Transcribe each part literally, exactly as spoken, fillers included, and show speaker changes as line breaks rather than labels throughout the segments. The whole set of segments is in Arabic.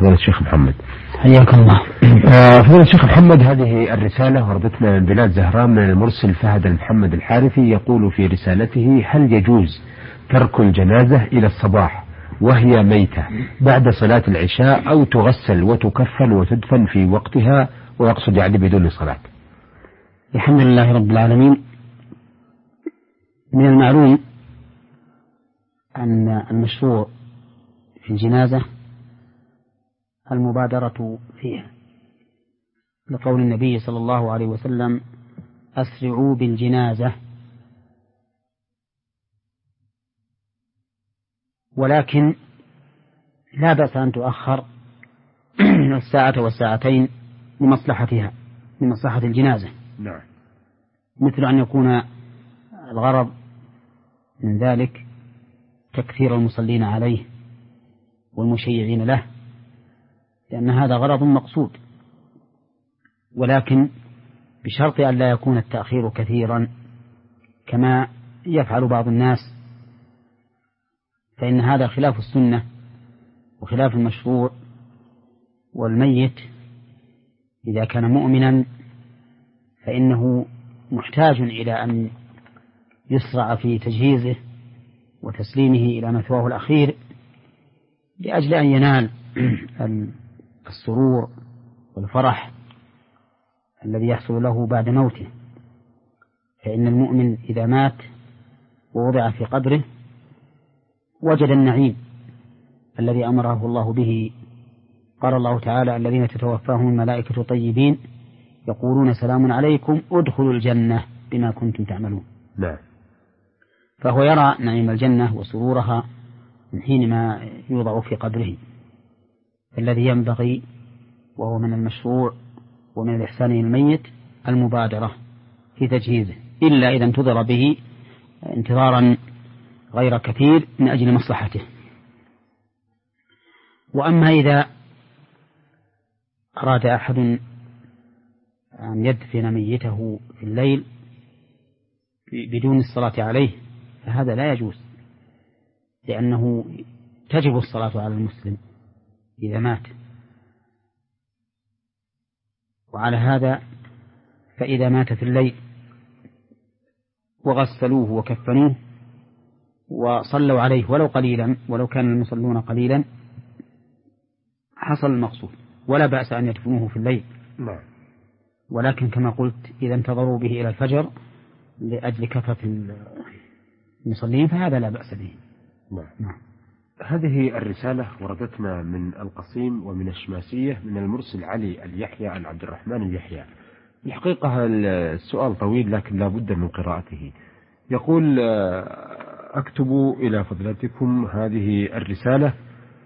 فضيلة الشيخ محمد.
حياك الله.
آه فضيلة الشيخ محمد، هذه الرسالة وردتنا من بلاد زهران من المرسل فهد المحمد الحارثي، يقول في رسالته: هل يجوز ترك الجنازة إلى الصباح وهي ميتة بعد صلاة العشاء، أو تغسل وتكفن وتدفن في وقتها، ويقصد يعني بدون صلاة؟
الحمد لله رب العالمين. من المعلوم أن المشروع في الجنازة المبادرة فيها، لقول النبي صلى الله عليه وسلم: أسرعوا بالجنازة. ولكن لا بأس أن تؤخر الساعة والساعتين لمصلحتها، لمصلحة الجنازة.
نعم.
مثل أن يكون الغرض من ذلك تكثير المصلين عليه والمشيعين له، لأن هذا غرض مقصود، ولكن بشرط أن لا يكون التأخير كثيرا كما يفعل بعض الناس، فإن هذا خلاف السنة وخلاف المشروع. والميت إذا كان مؤمنا فإنه محتاج إلى أن يسرع في تجهيزه وتسليمه إلى مثواه الأخير، لأجل أن ينال السرور والفرح الذي يحصل له بعد موته. فإن المؤمن إذا مات ووضع في قبره وجد النعيم الذي أمره الله به. قال الله تعالى: الذين تتوفاهم الملائكة طيبين يقولون سلام عليكم ادخلوا الجنة بما كنتم تعملون.
نعم.
فهو يرى نعيم الجنة وسرورها من حينما يوضع في قبره. الذي ينبغي وهو من المشروع ومن الإحسان للميت المبادرة في تجهيزه، إلا إذا انتظر به انتظارا غير كثير من أجل مصلحته. وأما إذا أراد أحد أن يدفن ميته في الليل بدون الصلاة عليه فهذا لا يجوز، لأنه تجب الصلاة على المسلم إذا مات. وعلى هذا فإذا مات في الليل وغسلوه وكفنوه وصلوا عليه ولو قليلا، ولو كان المصلون قليلا، حصل المقصود، ولا بأس أن يدفنوه في الليل.
نعم.
ولكن كما قلت إذا انتظروا به إلى الفجر لأجل كثرة المصلين فهذا لا بأس به.
نعم. نعم. هذه الرسالة وردتنا من القصيم ومن الشماسية من المرسل علي اليحيى عن عبد الرحمن اليحيى. الحقيقة السؤال طويل لكن لا بد من قراءته. يقول: أكتب إلى فضلاتكم هذه الرسالة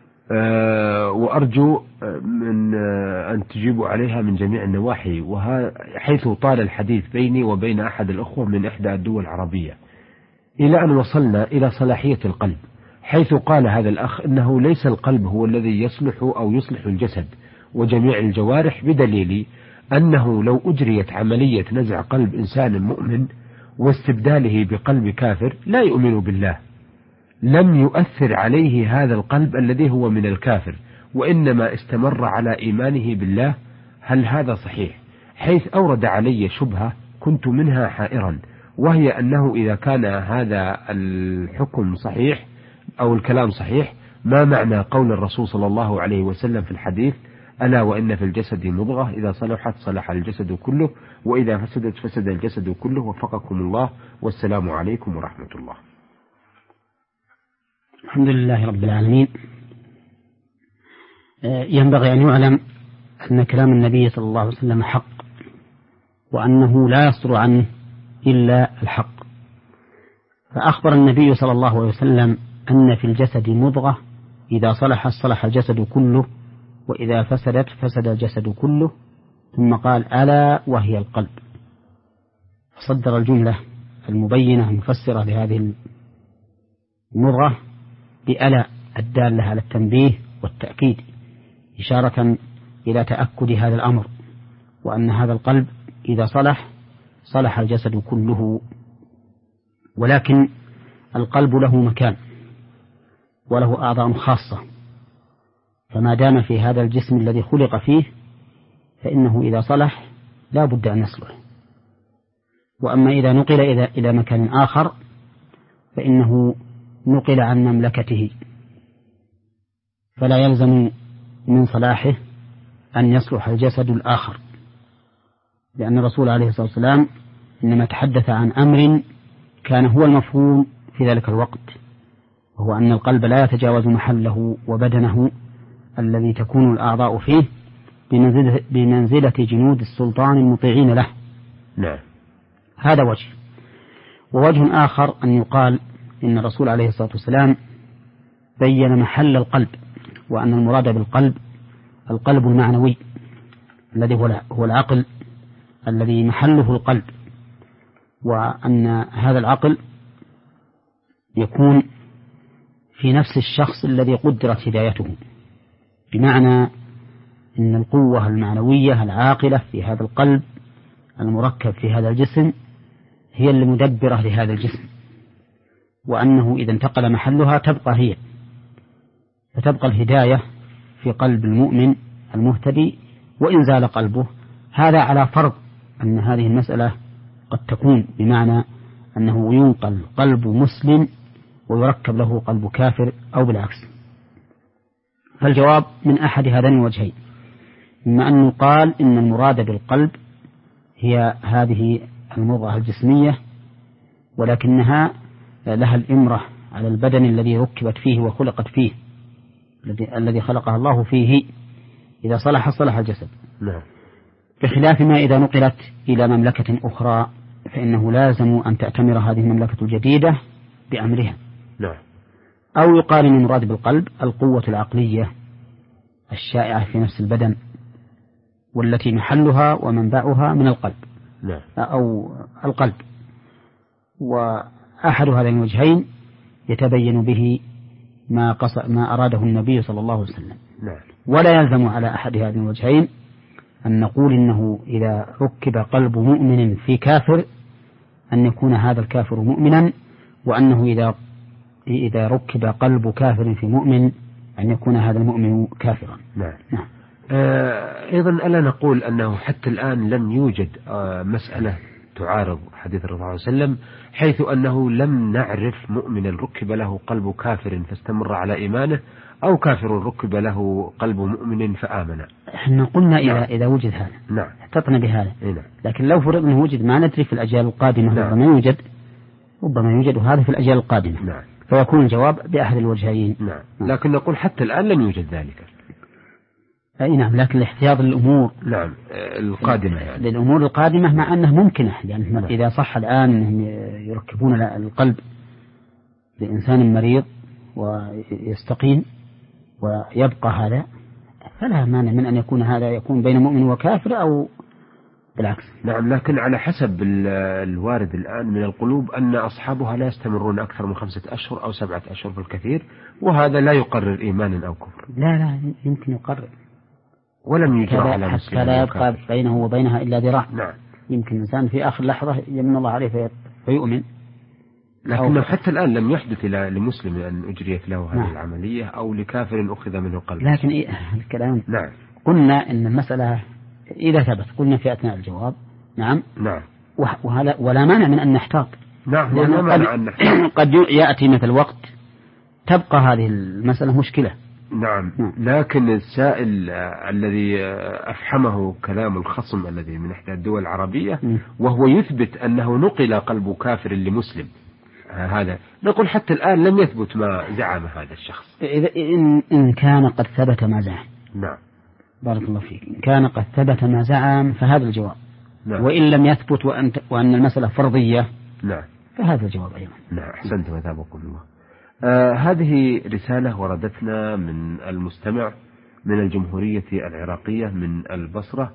وأرجو من أن تجيبوا عليها من جميع النواحي، حيث طال الحديث بيني وبين أحد الأخوة من إحدى الدول العربية إلى أن وصلنا إلى صلاحية القلب، حيث قال هذا الأخ إنه ليس القلب هو الذي يصلح أو يصلح الجسد وجميع الجوارح، بدليل أنه لو أجريت عملية نزع قلب إنسان مؤمن واستبداله بقلب كافر لا يؤمن بالله لم يؤثر عليه هذا القلب الذي هو من الكافر، وإنما استمر على إيمانه بالله. هل هذا صحيح؟ حيث أورد علي شبهة كنت منها حائرا، وهي أنه إذا كان هذا الحكم صحيح أو الكلام صحيح، ما معنى قول الرسول صلى الله عليه وسلم في الحديث: ألا وإن في الجسد مضغة إذا صلحت صلح الجسد كله وإذا فسدت فسد الجسد كله. وفقكم الله، والسلام عليكم ورحمة الله.
الحمد لله رب العالمين. ينبغي أن يعلم أن كلام النبي صلى الله عليه وسلم حق، وأنه لا يصدر عنه إلا الحق. فأخبر النبي صلى الله عليه وسلم أن في الجسد مضغة إذا صلحت صلح الجسد كله وإذا فسدت فسد الجسد كله، ثم قال: ألا وهي القلب. فصدر الجملة المبينة المفسرة لهذه المضغة بألا الدالة على التنبيه والتأكيد، إشارة إلى تأكد هذا الأمر، وأن هذا القلب إذا صلح صلح الجسد كله. ولكن القلب له مكان وله أعضاء خاصة، فما دام في هذا الجسم الذي خلق فيه فإنه إذا صلح لا بد أن يصلح. وأما إذا نقل إلى إلى مكان آخر فإنه نقل عن مملكته، فلا يلزم من صلاحه أن يصلح الجسد الآخر، لأن الرسول عليه الصلاة والسلام إنما تحدث عن أمر كان هو المفهوم في ذلك الوقت، وهو أن القلب لا يتجاوز محله وبدنه الذي تكون الأعضاء فيه بمنزلة, بمنزلة جنود السلطان المطيعين له.
نعم.
هذا وجه. ووجه آخر أن يقال إن الرسول عليه الصلاة والسلام بين محل القلب، وأن المراد بالقلب القلب المعنوي الذي هو العقل الذي محله القلب، وأن هذا العقل يكون في نفس الشخص الذي قدرت هدايته، بمعنى أن القوة المعنوية العاقلة في هذا القلب المركب في هذا الجسم هي المدبرة لهذا الجسم، وأنه إذا انتقل محلها تبقى هي، فتبقى الهداية في قلب المؤمن المهتدي وإن زال قلبه. هذا على فرض أن هذه المسألة قد تكون، بمعنى أنه ينقل قلب مسلم ويركب له قلب كافر أو بالعكس. فالجواب من أحد هذين الوجهين، إما أن يقال إن المراد بالقلب هي هذه المضغة الجسمية ولكنها لها الإمرة على البدن الذي ركبت فيه وخلقت فيه، الذي خلقها الله فيه، إذا صلح صلح الجسد.
نعم.
بخلاف ما إذا نقلت إلى مملكة أخرى فإنه لازم أن تأتمر هذه المملكة الجديدة بأمرها.
نعم.
أو يقال إن المراد بالقلب القوة العقلية الشائعة في نفس البدن والتي محلها ومنبعها من القلب.
نعم.
أو القلب. وأحد هذين الوجهين يتبين به ما, قص... ما أراده النبي صلى الله عليه وسلم.
نعم.
ولا يلزم على أحد هذين الوجهين أن نقول إنه إذا ركب قلب مؤمن في كافر أن يكون هذا الكافر مؤمنا، وأنه إذا إذا ركب قلب كافر في مؤمن أن يكون هذا المؤمن كافرا.
نعم.
نعم.
آه أيضا ألا نقول أنه حتى الآن لم يوجد آه مسألة تعارض حديث الرسول صلى الله عليه وسلم، حيث أنه لم نعرف مؤمنا ركب له قلب كافر فاستمر على إيمانه، أو كافر ركب له قلب مؤمن فآمن.
احنا قلنا إذا
نعم.
إذا وجد هذا.
نعم.
احتطنا بهذا.
نعم.
لكن لو فرضنا أنه وجد ما ندري في الأجيال القادمة.
نعم.
ربما يوجد ربما يوجد هذا في الأجيال القادمة.
نعم.
فيكون الجواب بأحد الوجهين.
نعم. نعم. لكن نقول حتى الآن لم يوجد ذلك.
أي نعم. لكن الاحتياط للأمور.
نعم. القادمة يعني.
للأمور القادمة مع أنه ممكنة، يعني
نعم.
إذا صح الآن أنهم يركبون القلب لإنسان مريض ويستقيم ويبقى هذا، فلا مانع من أن يكون هذا يكون بين مؤمن وكافر أو بالعكس.
نعم. لكن على حسب الوارد الآن من القلوب أن أصحابها لا يستمرون أكثر من خمسة أشهر أو سبعة أشهر بالكثير، وهذا لا يقرر إيمانا أو كفر.
لا لا يمكن يقرر،
ولم يجرى على مسلم
حتى لا يبقى بينه وبينها إلا ذراع.
نعم.
يمكن الإنسان في آخر لحظة يمن الله عليه فيؤمن.
لكنه حتى الآن لم يحدث لمسلم أن أجريت له هذه
نعم.
العملية أو لكافر أخذ منه قلب.
لكن إيه الكلام.
نعم.
قلنا إن المسألة إذا ثبت قلنا في أثناء الجواب. نعم.
نعم.
وهذا ولا مانع من أن نحتاط.
نعم. ولا مانع أن نحتاط.
قد يأتي مثل وقت تبقى هذه المسألة مشكلة.
نعم. لكن السائل الذي أفحمه كلام الخصم الذي من إحدى الدول العربية وهو يثبت أنه نقل قلب كافر لمسلم، هذا نقول حتى الآن لم يثبت ما زعم هذا الشخص.
إذا إن, إن كان قد ثبت ما زعم.
نعم.
بارك الله فيك. إن كان قد ثبت ما زعم فهذا الجواب.
نعم.
وإن لم يثبت وأن, وأن المسألة فرضية.
نعم.
فهذا الجواب أيضا.
نعم. أحسنت وثابكم الله. آه هذه رسالة وردتنا من المستمع من الجمهورية العراقية من البصرة،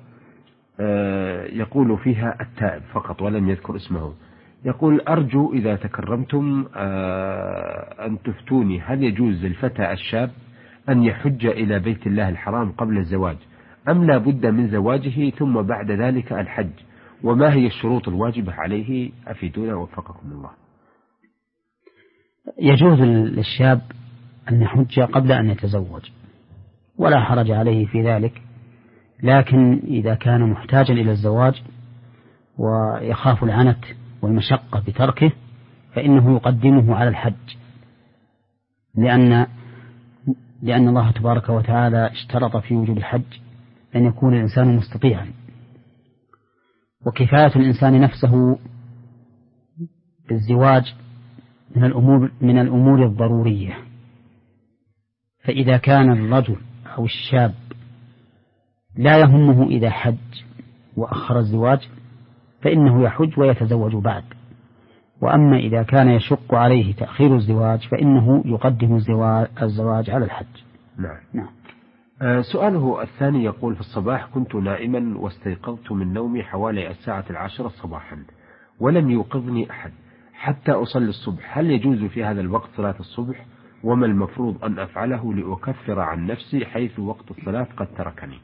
آه يقول فيها التائب فقط ولم يذكر اسمه. يقول: أرجو إذا تكرمتم آه أن تفتوني، هل يجوز للفتى الشاب أن يحج إلى بيت الله الحرام قبل الزواج، أم لا بد من زواجه ثم بعد ذلك الحج، وما هي الشروط الواجبة عليه؟ أفيدونا وفقكم الله.
يجوز للشاب أن يحج قبل أن يتزوج، ولا حرج عليه في ذلك، لكن إذا كان محتاجا إلى الزواج ويخاف العنت والمشقة بتركه فإنه يقدمه على الحج، لأن لأن الله تبارك وتعالى اشترط في وجوب الحج أن يكون الإنسان مستطيعا، وكفاية الإنسان نفسه بالزواج من الأمور من الأمور الضرورية. فإذا كان الرجل أو الشاب لا يهمه إذا حج وأخر الزواج فإنه يحج ويتزوج بعد، وأما إذا كان يشق عليه تأخير الزواج فإنه يقدم الزواج على الحج.
نعم.
نعم.
آه سؤاله الثاني يقول: في الصباح كنت نائما واستيقظت من نومي حوالي الساعة العاشرة صباحا ولم يوقظني أحد حتى أصلي الصبح، هل يجوز في هذا الوقت صلاة الصبح؟ وما المفروض أن أفعله لأكفر عن نفسي حيث وقت الصلاة قد تركني؟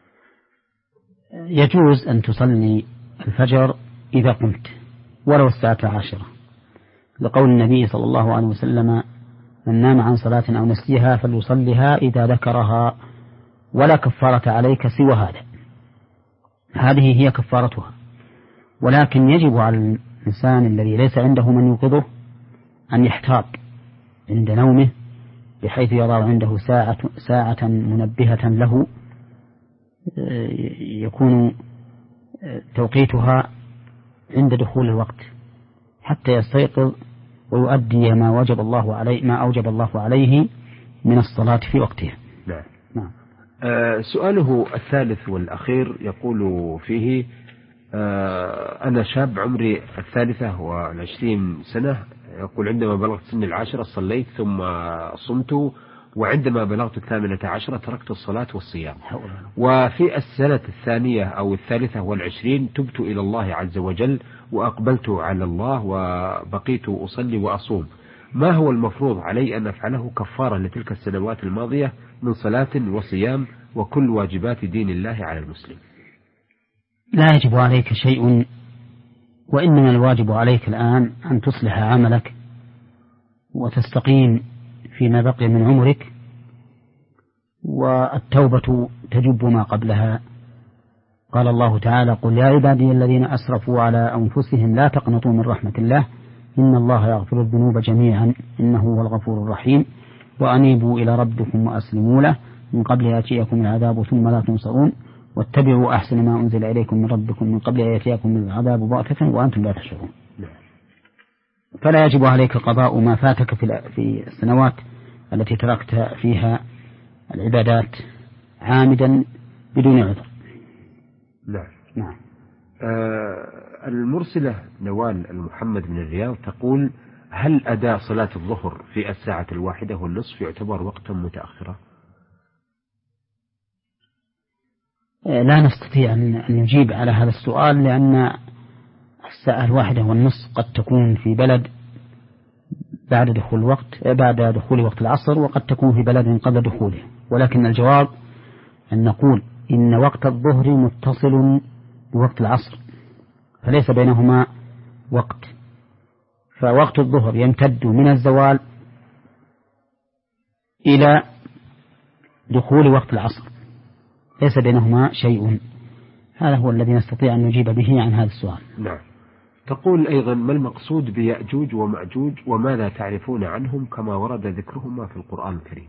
يجوز أن تصلي الفجر إذا قمت ولو الساعة العاشرة، لقول النبي صلى الله عليه وسلم: من نام عن صلاة أو نسيها فليصلها إذا ذكرها ولا كفارة عليك سوى هذا. هذه هي كفارتها، ولكن يجب على الإنسان الذي ليس عنده من يوقظه أن يحتاط عند نومه بحيث يضع عنده ساعة, ساعة منبهة له يكون توقيتها عند دخول الوقت حتى يستيقظ ويؤدي ما وجب الله عليه ما أوجب الله عليه من الصلاة في وقتها.
نعم.
نعم.
آه سؤاله الثالث والأخير يقول فيه: آه أنا شاب عمري الثالثة والعشرين سنة، يقول عندما بلغت سن العاشرة صليت ثم صمت، وعندما بلغت الثامنة عشرة تركت الصلاة والصيام، وفي السنة الثانية أو الثالثة والعشرين تبت إلى الله عز وجل وأقبلت على الله وبقيت أصلي وأصوم، ما هو المفروض علي أن أفعله كفارة لتلك السنوات الماضية من صلاة وصيام وكل واجبات دين الله على المسلم؟
لا يجب عليك شيء، وإنما الواجب عليك الآن أن تصلح عملك وتستقيم فيما بقي من عمرك، والتوبة تجب ما قبلها. قال الله تعالى: قل يا عبادي الذين أسرفوا على أنفسهم لا تقنطوا من رحمة الله إن الله يغفر الذنوب جميعا إنه هو الغفور الرحيم وأنيبوا إلى ربكم وأسلموا له من قبل يأتيكم العذاب ثم لا تنصرون واتبعوا أحسن ما أنزل إليكم من ربكم من قبل يأتيكم العذاب بغتة وأنتم لا تشعرون. فلا يجب عليك قضاء ما فاتك في السنوات التي تركت فيها العبادات عامدا بدون عذر.
نعم.
نعم.
آه المرسلة نوال المحمد من الرياض تقول: هل أداء صلاة الظهر في الساعة الواحدة والنصف يعتبر وقتا متأخرا؟
لا نستطيع أن نجيب على هذا السؤال، لأن الساعة الواحدة والنصف قد تكون في بلد بعد دخول الوقت بعد دخول وقت العصر، وقد تكون في بلد قبل دخوله، ولكن الجواب أن نقول إن وقت الظهر متصل بوقت العصر فليس بينهما وقت، فوقت الظهر يمتد من الزوال إلى دخول وقت العصر، ليس بينهما شيء. هذا هو الذي نستطيع أن نجيب به عن هذا السؤال.
نعم. تقول أيضا: ما المقصود بيأجوج ومأجوج وماذا تعرفون عنهم كما ورد ذكرهما في القرآن الكريم؟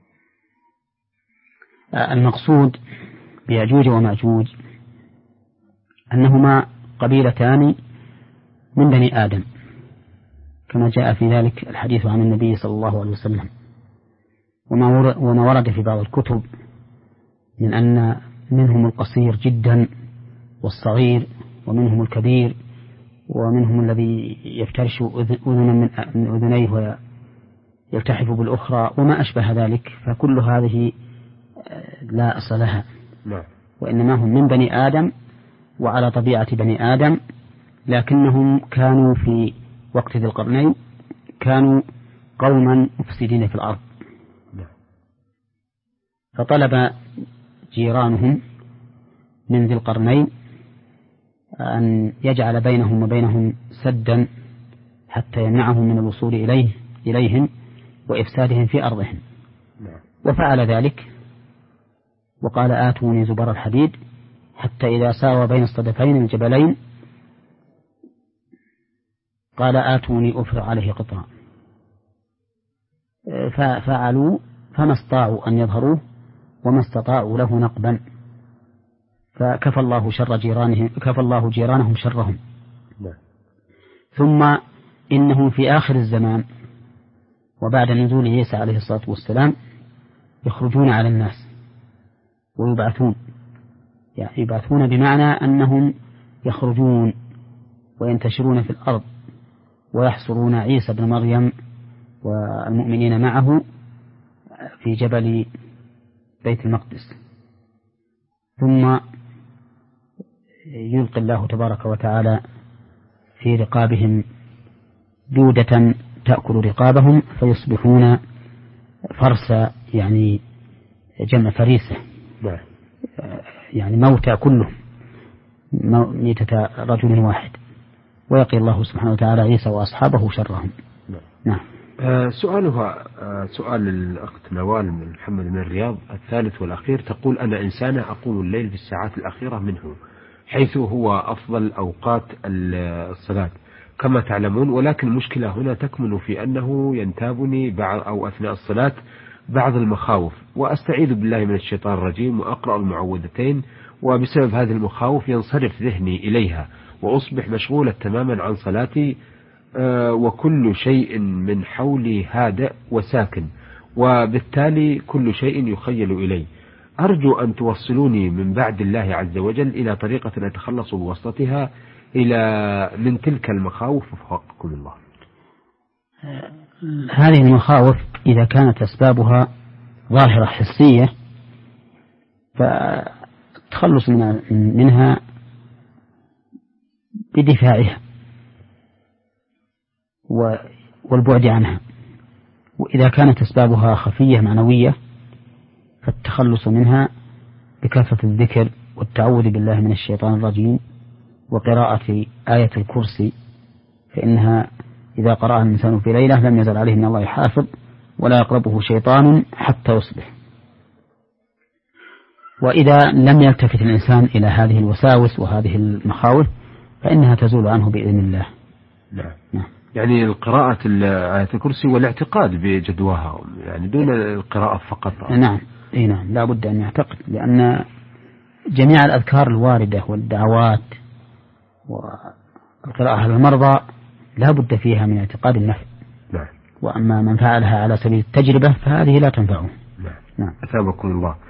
المقصود بيأجوج ومأجوج أنهما قبيلتان من بني آدم كما جاء في ذلك الحديث عن النبي صلى الله عليه وسلم، وما ورد في بعض الكتب من أن منهم القصير جدا والصغير، ومنهم الكبير، ومنهم الذي يفترش أذنا من أذنيه ويلتحف بالأخرى وما أشبه ذلك، فكل هذه لا أصل لها، وإنما هم من بني آدم وعلى طبيعة بني آدم، لكنهم كانوا في وقت ذي القرنين كانوا قوما مفسدين في الأرض، فطلب جيرانهم من ذي القرنين أن يجعل بينهم وبينهم سدا حتى يمنعهم من الوصول إليه إليهم وإفسادهم في أرضهم، وفعل ذلك وقال آتوني زبر الحديد حتى إذا ساوى بين الصدفين الجبلين قال آتوني أفرغ عليه قطرا، ففعلوا فما استطاعوا أن يظهروه وما استطاعوا له نقبا، فكفى الله شر جيرانهم كفى الله جيرانهم شرهم. ثم إنه في آخر الزمان وبعد نزول عيسى عليه الصلاة والسلام يخرجون على الناس ويبعثون، يعني يبعثون بمعنى أنهم يخرجون وينتشرون في الأرض ويحصرون عيسى بن مريم والمؤمنين معه في جبل بيت المقدس، ثم يلقي الله تبارك وتعالى في رقابهم دودة تأكل رقابهم فيصبحون فرس، يعني جمع فريسة، يعني موتى كلهم ميتة رجل واحد، ويقي الله سبحانه وتعالى عيسى وأصحابه شرهم. نعم.
آه سؤالها آه سؤال الأخت نوال من محمد من الرياض الثالث والأخير، تقول أنا إنسانة أقوم الليل في الساعات الأخيرة منه حيث هو أفضل أوقات الصلاة كما تعلمون، ولكن المشكلة هنا تكمن في أنه ينتابني بعض أو أثناء الصلاة بعض المخاوف، وأستعيذ بالله من الشيطان الرجيم وأقرأ المعوذتين، وبسبب هذه المخاوف ينصرف ذهني إليها وأصبح مشغولا تماما عن صلاتي، آه وكل شيء من حولي هادئ وساكن، وبالتالي كل شيء يخيل إلي. أرجو أن توصلوني من بعد الله عز وجل إلى طريقة أتخلص بواسطتها إلى من تلك المخاوف وفقكم الله.
هذه المخاوف إذا كانت أسبابها ظاهرة حسية فالتخلص منها بدفاعها والبعد عنها، وإذا كانت أسبابها خفية معنوية فالتخلص منها بكثرة الذكر والتعوذ بالله من الشيطان الرجيم وقراءة آية الكرسي، فإنها إذا قرأها الإنسان في ليلة لم يزل عليه من الله حافظ ولا يقربه شيطان حتى يصبح. وإذا لم يلتفت الإنسان إلى هذه الوساوس وهذه المخاوف فإنها تزول عنه بإذن الله.
نعم. نعم. يعني القراءة آية الكرسي والاعتقاد بجدواها، يعني دون القراءة فقط.
نعم. إيه نعم، لا بد أن يعتقد، لأن جميع الأذكار الواردة والدعوات والقراءة على المرضى لا بد فيها من اعتقاد النفع.
نعم.
وأما من فعلها على سبيل التجربة فهذه لا تنفعه.
نعم. نعم. أثابكم الله.